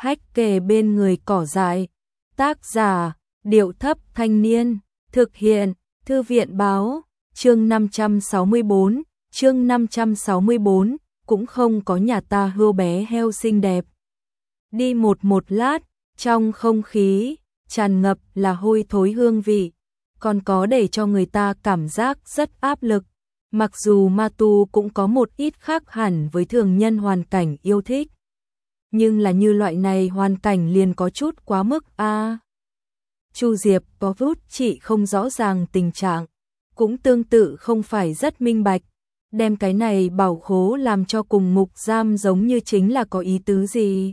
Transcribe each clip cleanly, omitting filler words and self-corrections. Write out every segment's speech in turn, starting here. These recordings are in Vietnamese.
hách kề bên người cỏ dại. Tác giả, Điệu Thấp Thanh Niên. Thực hiện, Thư viện Báo. Chương 564, chương 564, cũng không có nhà ta hươu bé heo xinh đẹp. Đi một lát, trong không khí tràn ngập là hôi thối hương vị, còn có để cho người ta cảm giác rất áp lực. Mặc dù ma tu cũng có một ít khác hẳn với thường nhân hoàn cảnh yêu thích, nhưng là như loại này hoàn cảnh liền có chút quá mức a. Chu Diệp có vút chị không rõ ràng tình trạng, cũng tương tự không phải rất minh bạch, đem cái này bảo khố làm cho cùng ngục giam giống như chính là có ý tứ gì.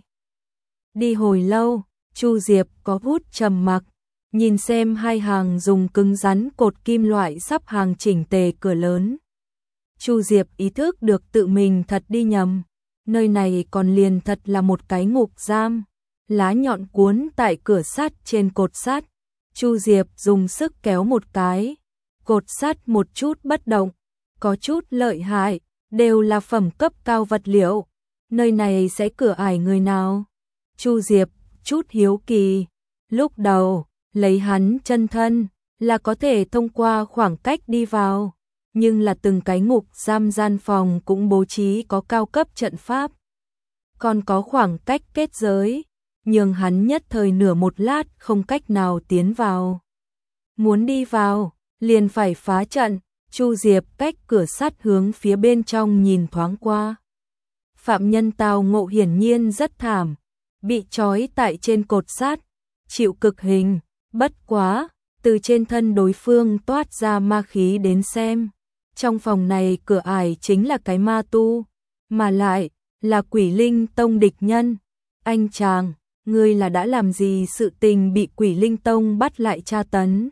Đi hồi lâu, Chu Diệp có vút trầm mặc, nhìn xem hai hàng dùng cứng rắn cột kim loại sắp hàng chỉnh tề cửa lớn. Chu Diệp ý thức được tự mình thật đi nhầm, nơi này còn liền thật là một cái ngục giam, lá nhọn cuốn tại cửa sắt trên cột sắt. Chu Diệp dùng sức kéo một cái, cột sắt một chút bất động, có chút lợi hại, đều là phẩm cấp cao vật liệu. Nơi này sẽ cửa ải người nào? Chu Diệp chút hiếu kỳ, lúc đầu lấy hắn chân thân là có thể thông qua khoảng cách đi vào, nhưng là từng cái ngục giam gian phòng cũng bố trí có cao cấp trận pháp, còn có khoảng cách kết giới, nhưng hắn nhất thời nửa một lát không cách nào tiến vào. Muốn đi vào, liền phải phá trận. Chu Diệp cách cửa sắt hướng phía bên trong nhìn thoáng qua. Phạm nhân tao ngộ hiển nhiên rất thảm, bị trói tại trên cột sắt, chịu cực hình, bất quá, từ trên thân đối phương toát ra ma khí đến xem. Trong phòng này cửa ải chính là cái ma tu, mà lại là Quỷ Linh Tông địch nhân. Anh chàng, ngươi là đã làm gì sự tình bị Quỷ Linh Tông bắt lại tra tấn?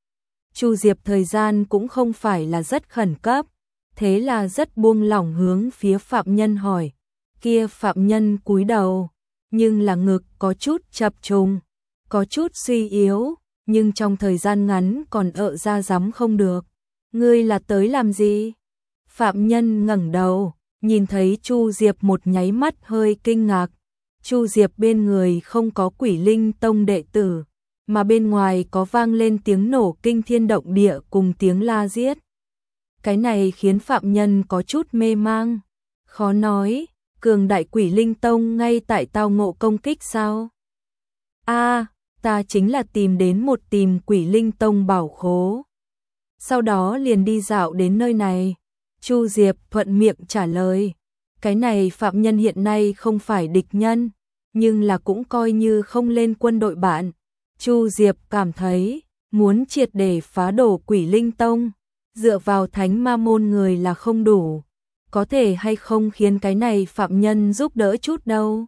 Chu Diệp thời gian cũng không phải là rất khẩn cấp, thế là rất buông lỏng hướng phía phạm nhân hỏi. Kia phạm nhân cúi đầu, nhưng là ngực có chút chập trùng, có chút suy yếu, nhưng trong thời gian ngắn còn ra dám không được. Ngươi là tới làm gì? Phạm nhân ngẩng đầu, nhìn thấy Chu Diệp một nháy mắt hơi kinh ngạc. Chu Diệp bên người không có Quỷ Linh Tông đệ tử, mà bên ngoài có vang lên tiếng nổ kinh thiên động địa cùng tiếng la giết. Cái này khiến phạm nhân có chút mê mang, khó nói, cường đại Quỷ Linh Tông ngay tại tao ngộ công kích sao? Ta chính là tìm Quỷ Linh Tông bảo khố. Sau đó liền đi dạo đến nơi này. Chu Diệp thuận miệng trả lời. Cái này phạm nhân hiện nay không phải địch nhân, nhưng là cũng coi như không lên quân đội bạn. Chu Diệp cảm thấy, muốn triệt để phá đổ Quỷ Linh Tông, dựa vào thánh ma môn người là không đủ. Có thể hay không khiến cái này phạm nhân giúp đỡ chút đâu.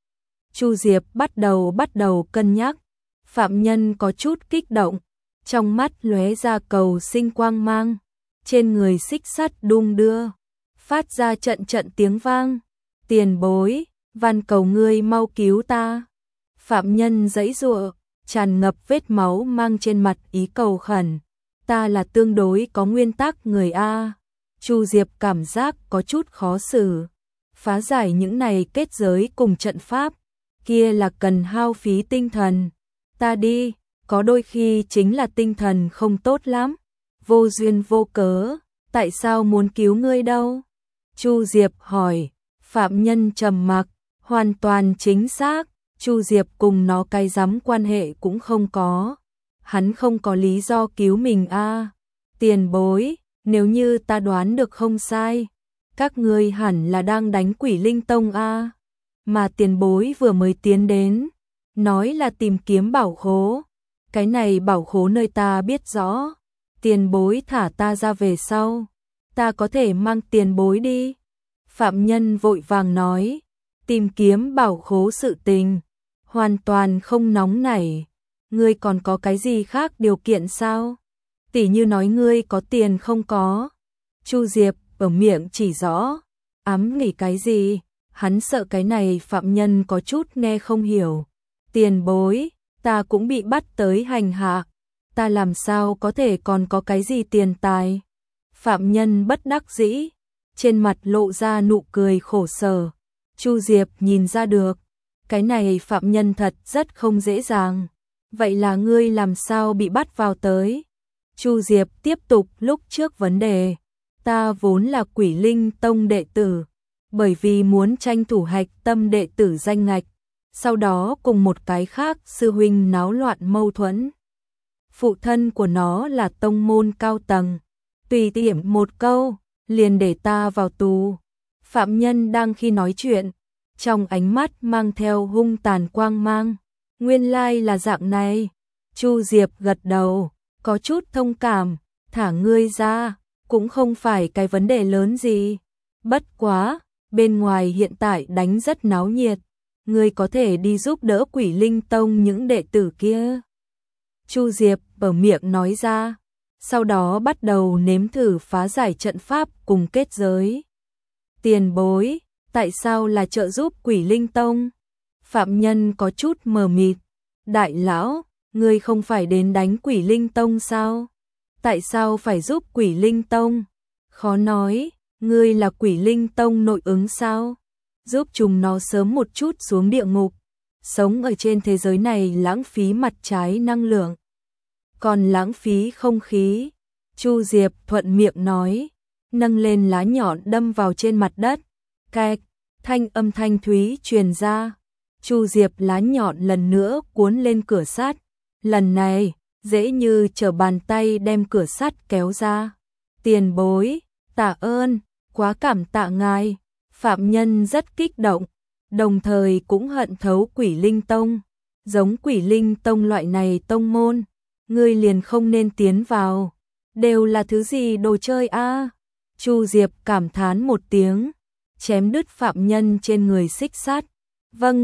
Chu Diệp bắt đầu cân nhắc. Phạm nhân có chút kích động, trong mắt lóe ra cầu sinh quang mang, trên người xích sắt đung đưa, phát ra trận tiếng vang. Tiền bối, van cầu ngươi mau cứu ta. Phạm nhân giãy giụa, tràn ngập vết máu mang trên mặt ý cầu khẩn. Ta là tương đối có nguyên tắc người a. Chu Diệp cảm giác có chút khó xử. Phá giải những này kết giới cùng trận pháp, kia là cần hao phí tinh thần. Ta đi, có đôi khi chính là tinh thần không tốt lắm. Vô duyên vô cớ, tại sao muốn cứu ngươi đâu? Chu Diệp hỏi. Phạm nhân trầm mặc, hoàn toàn chính xác. Chu Diệp cùng nó cái dám quan hệ cũng không có. Hắn không có lý do cứu mình a. Tiền bối, nếu như ta đoán được không sai, các ngươi hẳn là đang đánh Quỷ Linh Tông a. Mà tiền bối vừa mới tiến đến, nói là tìm kiếm bảo khố. Cái này bảo khố nơi ta biết rõ. Tiền bối thả ta ra về sau, ta có thể mang tiền bối đi. Phạm nhân vội vàng nói, tìm kiếm bảo khố sự tình, hoàn toàn không nóng nảy. Ngươi còn có cái gì khác điều kiện sao? Tỉ như nói ngươi có tiền không có. Chu Diệp ở miệng chỉ rõ, ám nghĩ cái gì? Hắn sợ cái này phạm nhân có chút nghe không hiểu. Tiền bối, ta cũng bị bắt tới hành hạ, ta làm sao có thể còn có cái gì tiền tài? Phạm nhân bất đắc dĩ, trên mặt lộ ra nụ cười khổ sở. Chu Diệp nhìn ra được, cái này phạm nhân thật rất không dễ dàng. Vậy là ngươi làm sao bị bắt vào tới? Chu Diệp tiếp tục lúc trước vấn đề. Ta vốn là Quỷ Linh Tông đệ tử, bởi vì muốn tranh thủ hạch tâm đệ tử danh ngạch, sau đó cùng một cái khác sư huynh náo loạn mâu thuẫn. Phụ thân của nó là tông môn cao tầng, tùy tiện một câu, liền để ta vào tù. Phạm nhân đang khi nói chuyện, trong ánh mắt mang theo hung tàn quang mang. Nguyên lai là dạng này. Chu Diệp gật đầu, có chút thông cảm, thả ngươi ra, cũng không phải cái vấn đề lớn gì. Bất quá, bên ngoài hiện tại đánh rất náo nhiệt, ngươi có thể đi giúp đỡ Quỷ Linh Tông những đệ tử kia. Chu Diệp mở miệng nói ra, sau đó bắt đầu nếm thử phá giải trận pháp cùng kết giới. Tiền bối, tại sao là trợ giúp Quỷ Linh Tông? Phạm nhân có chút mờ mịt. Đại lão, ngươi không phải đến đánh Quỷ Linh Tông sao? Tại sao phải giúp Quỷ Linh Tông? Khó nói, ngươi là Quỷ Linh Tông nội ứng sao? Giúp chúng nó sớm một chút xuống địa ngục. Sống ở trên thế giới này lãng phí mặt trái năng lượng, còn lãng phí không khí. Chu Diệp thuận miệng nói, nâng lên lá nhọn đâm vào trên mặt đất. Cạch, thanh âm thanh thúy truyền ra. Chu Diệp lá nhọn lần nữa cuốn lên cửa sắt. Lần này, dễ như trở bàn tay đem cửa sắt kéo ra. Tiền bối, tạ ơn, quá cảm tạ ngài. Phạm nhân rất kích động, đồng thời cũng hận thấu Quỷ Linh Tông. Giống Quỷ Linh Tông loại này tông môn, ngươi liền không nên tiến vào. Đều là thứ gì đồ chơi a? Chu Diệp cảm thán một tiếng, chém đứt phạm nhân trên người xích sắt. Vâng,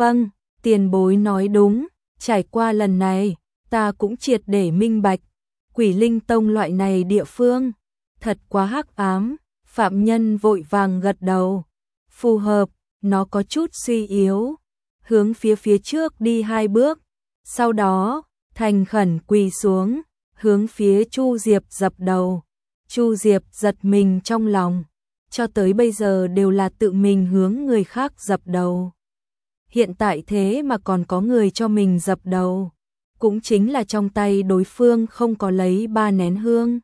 tiền bối nói đúng, trải qua lần này, ta cũng triệt để minh bạch, Quỷ Linh Tông loại này địa phương, thật quá hắc ám. Phạm nhân vội vàng gật đầu, phù hợp, nó có chút suy yếu, hướng phía trước đi 2 bước, sau đó, thành khẩn quỳ xuống, hướng phía Chu Diệp dập đầu. Chu Diệp giật mình trong lòng, cho tới bây giờ đều là tự mình hướng người khác dập đầu. Hiện tại thế mà còn có người cho mình dập đầu, cũng chính là trong tay đối phương không có lấy 3 nén hương.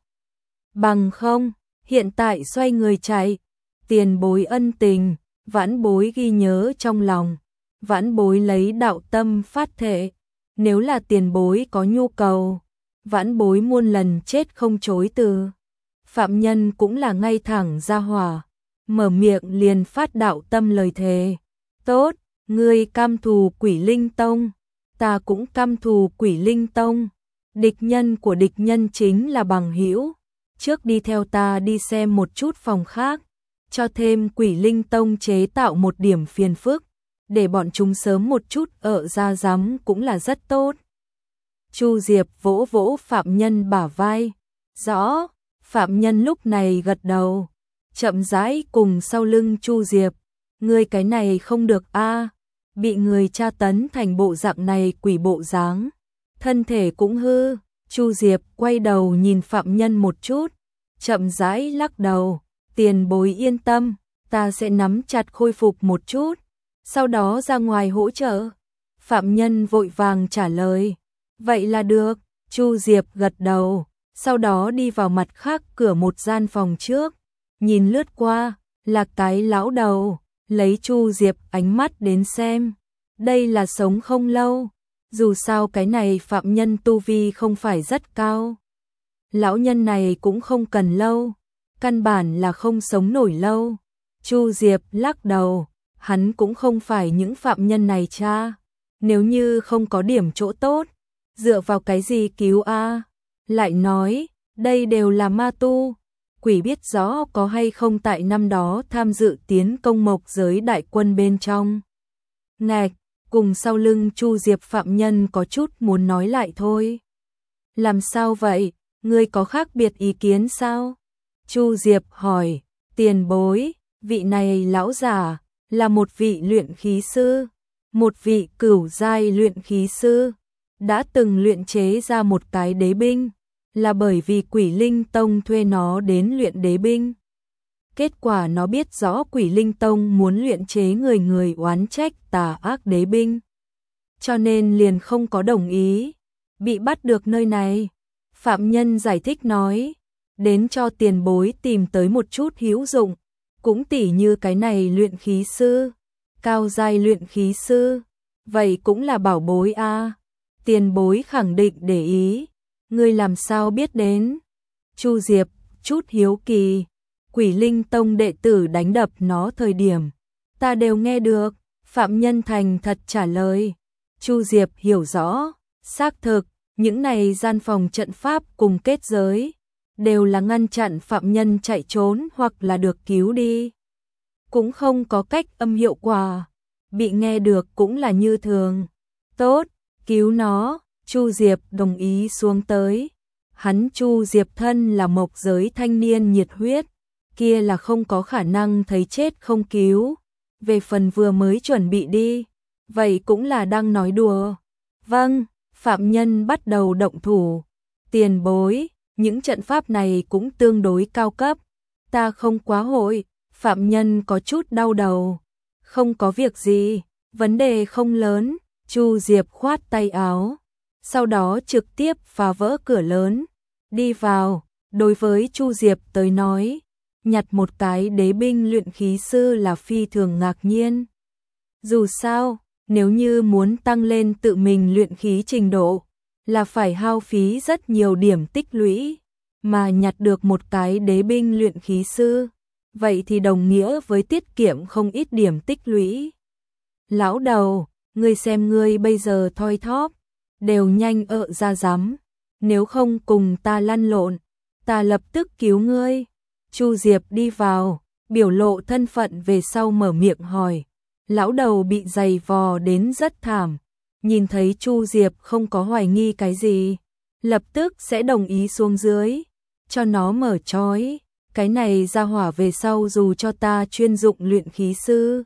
Bằng không, hiện tại xoay người chạy. Tiền bối ân tình, vãn bối ghi nhớ trong lòng. Vãn bối lấy đạo tâm phát thệ, nếu là tiền bối có nhu cầu, vãn bối muôn lần chết không chối từ. Phạm nhân cũng là ngay thẳng ra hỏa, mở miệng liền phát đạo tâm lời thề. Tốt, ngươi cam thù Quỷ Linh Tông, ta cũng cam thù Quỷ Linh Tông. Địch nhân của địch nhân chính là bằng hữu. Trước đi theo ta đi xem một chút phòng khác, cho thêm Quỷ Linh Tông chế tạo một điểm phiền phức, để bọn chúng sớm một chút ở ra giám cũng là rất tốt. Chu Diệp vỗ vỗ phạm nhân bả vai. Rõ. Phạm nhân lúc này gật đầu, chậm rãi cùng sau lưng Chu Diệp. Ngươi cái này không được a, bị người tra tấn thành bộ dạng này quỷ bộ dáng, thân thể cũng hư. Chu Diệp quay đầu nhìn phạm nhân một chút, chậm rãi lắc đầu. Tiền bối yên tâm, ta sẽ nắm chặt khôi phục một chút, sau đó ra ngoài hỗ trợ. Phạm nhân vội vàng trả lời. Vậy là được. Chu Diệp gật đầu, sau đó đi vào mặt khác cửa một gian phòng trước, nhìn lướt qua, là cái lão đầu, lấy Chu Diệp ánh mắt đến xem. Đây là sống không lâu, dù sao cái này phạm nhân tu vi không phải rất cao. Lão nhân này cũng không cần lâu, căn bản là không sống nổi lâu. Chu Diệp lắc đầu, hắn cũng không phải những phạm nhân này cha, nếu như không có điểm chỗ tốt, dựa vào cái gì cứu a? Lại nói, đây đều là ma tu, quỷ biết rõ có hay không tại năm đó tham dự tiến công mộc giới đại quân bên trong. Ngạch, cùng sau lưng Chu Diệp phạm nhân có chút muốn nói lại thôi. Làm sao vậy, ngươi có khác biệt ý kiến sao? Chu Diệp hỏi. Tiền bối, vị này lão giả là một vị luyện khí sư, một vị cửu giai luyện khí sư, đã từng luyện chế ra một cái đế binh, là bởi vì Quỷ Linh Tông thuê nó đến luyện đế binh. Kết quả nó biết rõ Quỷ Linh Tông muốn luyện chế người người oán trách tà ác đế binh, cho nên liền không có đồng ý. Bị bắt được nơi này, phạm nhân giải thích nói, đến cho tiền bối tìm tới một chút hữu dụng, cũng tỉ như cái này luyện khí sư, cao giai luyện khí sư, vậy cũng là bảo bối a. Tiền bối khẳng định để ý, ngươi làm sao biết đến? Chu Diệp chút hiếu kỳ, Quỷ Linh Tông đệ tử đánh đập nó thời điểm, ta đều nghe được. Phạm nhân thành thật trả lời. Chu Diệp hiểu rõ, xác thực, những này gian phòng trận pháp cùng kết giới, đều là ngăn chặn phạm nhân chạy trốn hoặc là được cứu đi. Cũng không có cách âm hiệu quả, bị nghe được cũng là như thường. Tốt, cứu nó, Chu Diệp đồng ý xuống tới. Hắn Chu Diệp thân là mộc giới thanh niên nhiệt huyết, kia là không có khả năng thấy chết không cứu. Về phần vừa mới chuẩn bị đi, vậy cũng là đang nói đùa. Vâng, phạm nhân bắt đầu động thủ. Tiền bối, những trận pháp này cũng tương đối cao cấp, ta không quá hội. Phạm nhân có chút đau đầu. Không có việc gì, vấn đề không lớn. Chu Diệp khoát tay áo, sau đó trực tiếp phá vỡ cửa lớn, đi vào. Đối với Chu Diệp tới nói, nhặt một cái đế binh luyện khí sư là phi thường ngạc nhiên. Dù sao, nếu như muốn tăng lên tự mình luyện khí trình độ, là phải hao phí rất nhiều điểm tích lũy, mà nhặt được một cái đế binh luyện khí sư, vậy thì đồng nghĩa với tiết kiệm không ít điểm tích lũy. Lão đầu, ngươi xem ngươi bây giờ thoi thóp, đều nhanh ra rắm, nếu không cùng ta lăn lộn, ta lập tức cứu ngươi. Chu Diệp đi vào, biểu lộ thân phận về sau mở miệng hỏi. Lão đầu bị giày vò đến rất thảm, nhìn thấy Chu Diệp không có hoài nghi cái gì, lập tức sẽ đồng ý xuống dưới, cho nó mở trói. Cái này ra hỏa về sau dù cho ta chuyên dụng luyện khí sư.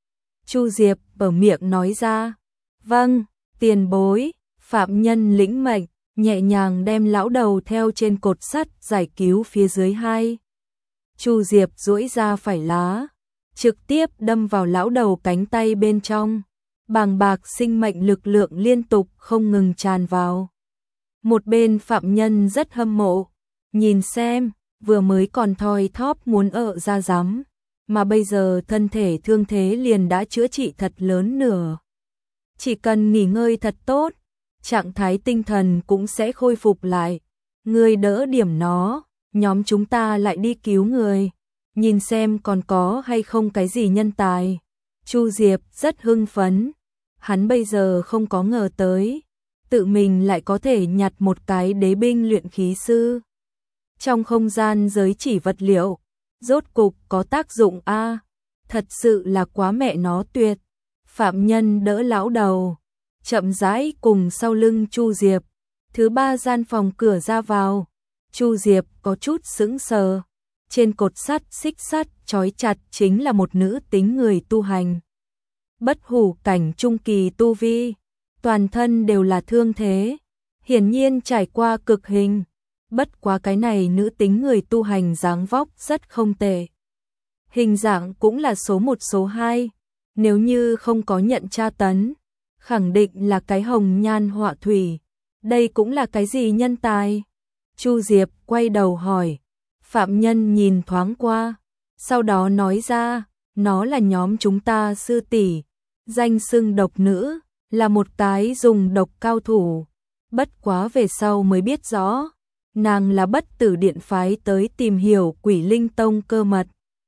Chu Diệp mở miệng nói ra. Vâng, tiền bối. Phạm nhân lĩnh mệnh, nhẹ nhàng đem lão đầu theo trên cột sắt giải cứu phía dưới hai. Chu Diệp duỗi ra phải lá, trực tiếp đâm vào lão đầu cánh tay bên trong. Bàng bạc sinh mệnh lực lượng liên tục không ngừng tràn vào. Một bên phạm nhân rất hâm mộ, nhìn xem, vừa mới còn thoi thóp muốn ra rắm, mà bây giờ thân thể thương thế liền đã chữa trị thật lớn nửa. Chỉ cần nghỉ ngơi thật tốt, trạng thái tinh thần cũng sẽ khôi phục lại. Ngươi đỡ điểm nó, nhóm chúng ta lại đi cứu người, nhìn xem còn có hay không cái gì nhân tài. Chu Diệp rất hưng phấn, hắn bây giờ không có ngờ tới, tự mình lại có thể nhặt một cái đế binh luyện khí sư. Trong không gian giới chỉ vật liệu, rốt cục có tác dụng a, thật sự là quá mẹ nó tuyệt. Phạm nhân đỡ lão đầu, chậm rãi cùng sau lưng Chu Diệp. Thứ ba gian phòng cửa ra vào, Chu Diệp có chút sững sờ. Trên cột sắt xích sắt trói chặt chính là một nữ tính người tu hành. Bất hủ cảnh trung kỳ tu vi, toàn thân đều là thương thế, hiển nhiên trải qua cực hình. Bất quá cái này nữ tính người tu hành dáng vóc rất không tệ. Hình dạng cũng là số 1 số 2, nếu như không có nhận tra tấn, khẳng định là cái hồng nhan họa thủy. Đây cũng là cái gì nhân tài? Chu Diệp quay đầu hỏi. Phạm nhân nhìn thoáng qua, sau đó nói ra, nó là nhóm chúng ta sư tỷ, danh xưng độc nữ, là một cái dùng độc cao thủ. Bất quá về sau mới biết rõ, nàng là Bất Tử Điện phái tới tìm hiểu Quỷ Linh Tông cơ mật.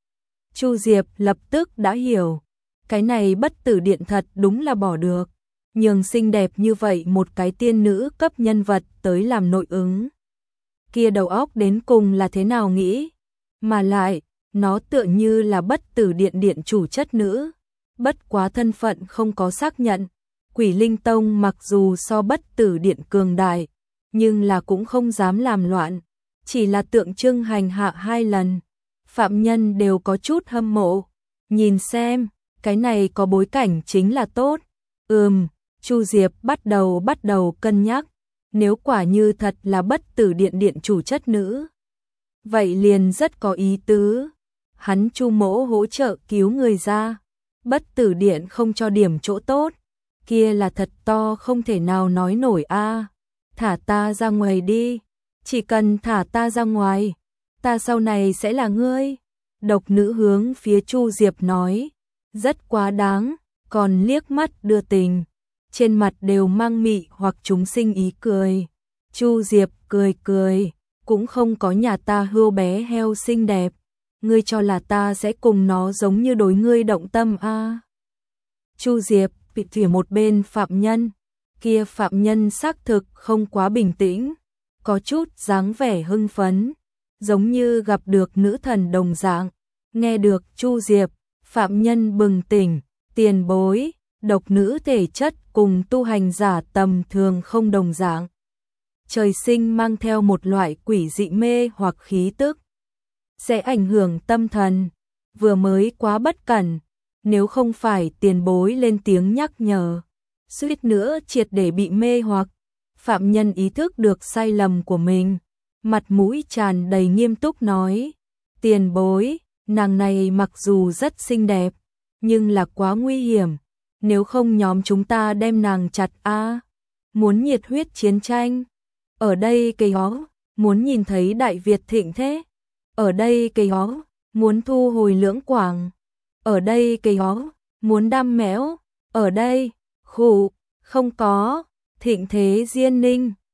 Chu Diệp lập tức đã hiểu, cái này Bất Tử Điện thật đúng là bỏ được, nhường xinh đẹp như vậy một cái tiên nữ cấp nhân vật tới làm nội ứng. Kia đầu óc đến cùng là thế nào nghĩ? Mà lại, nó tựa như là Bất Tử Điện điện chủ chất nữ, bất quá thân phận không có xác nhận. Quỷ Linh Tông mặc dù so Bất Tử Điện cường đại, nhưng là cũng không dám làm loạn, chỉ là tượng trưng hành hạ 2 lần. Phạm nhân đều có chút hâm mộ, nhìn xem, cái này có bối cảnh chính là tốt. Chu Diệp bắt đầu cân nhắc, nếu quả như thật là Bất Tử Điện điện chủ chất nữ, vậy liền rất có ý tứ. hắn Chu mỗ hỗ trợ cứu người ra, Bất Tử Điện không cho điểm chỗ tốt, kia là thật to không thể nào nói nổi a. Thả ta ra ngoài đi, chỉ cần thả ta ra ngoài, ta sau này sẽ là ngươi. Độc nữ hướng phía Chu Diệp nói, rất quá đáng, còn liếc mắt đưa tình, trên mặt đều mang mị hoặc chúng sinh ý cười. Chu Diệp cười cười, cũng không có nhà ta hươu bé heo xinh đẹp, ngươi cho là ta sẽ cùng nó giống như đối ngươi động tâm a? Chu Diệp bị thỉa một bên phạm nhân, kia phạm nhân xác thực không quá bình tĩnh, có chút dáng vẻ hưng phấn, giống như gặp được nữ thần đồng dạng. Nghe được Chu Diệp, phạm nhân bừng tỉnh, tiền bối, độc nữ thể chất cùng tu hành giả tầm thường không đồng dạng. Trời sinh mang theo một loại quỷ dị mê hoặc khí tức, sẽ ảnh hưởng tâm thần, vừa mới quá bất cẩn, nếu không phải tiền bối lên tiếng nhắc nhở, suýt nữa triệt để bị mê hoặc. Phạm nhân ý thức được sai lầm của mình, mặt mũi tràn đầy nghiêm túc nói, tiền bối, nàng này mặc dù rất xinh đẹp, nhưng là quá nguy hiểm, nếu không nhóm chúng ta đem nàng chặt a. Muốn nhiệt huyết chiến tranh, ở đây cây hó, muốn nhìn thấy Đại Việt thịnh thế, ở đây cây hó, muốn thu hồi Lưỡng Quảng, ở đây cây hó, muốn đam mẽo, ở đây, khụ, không có, thịnh thế Diên Ninh,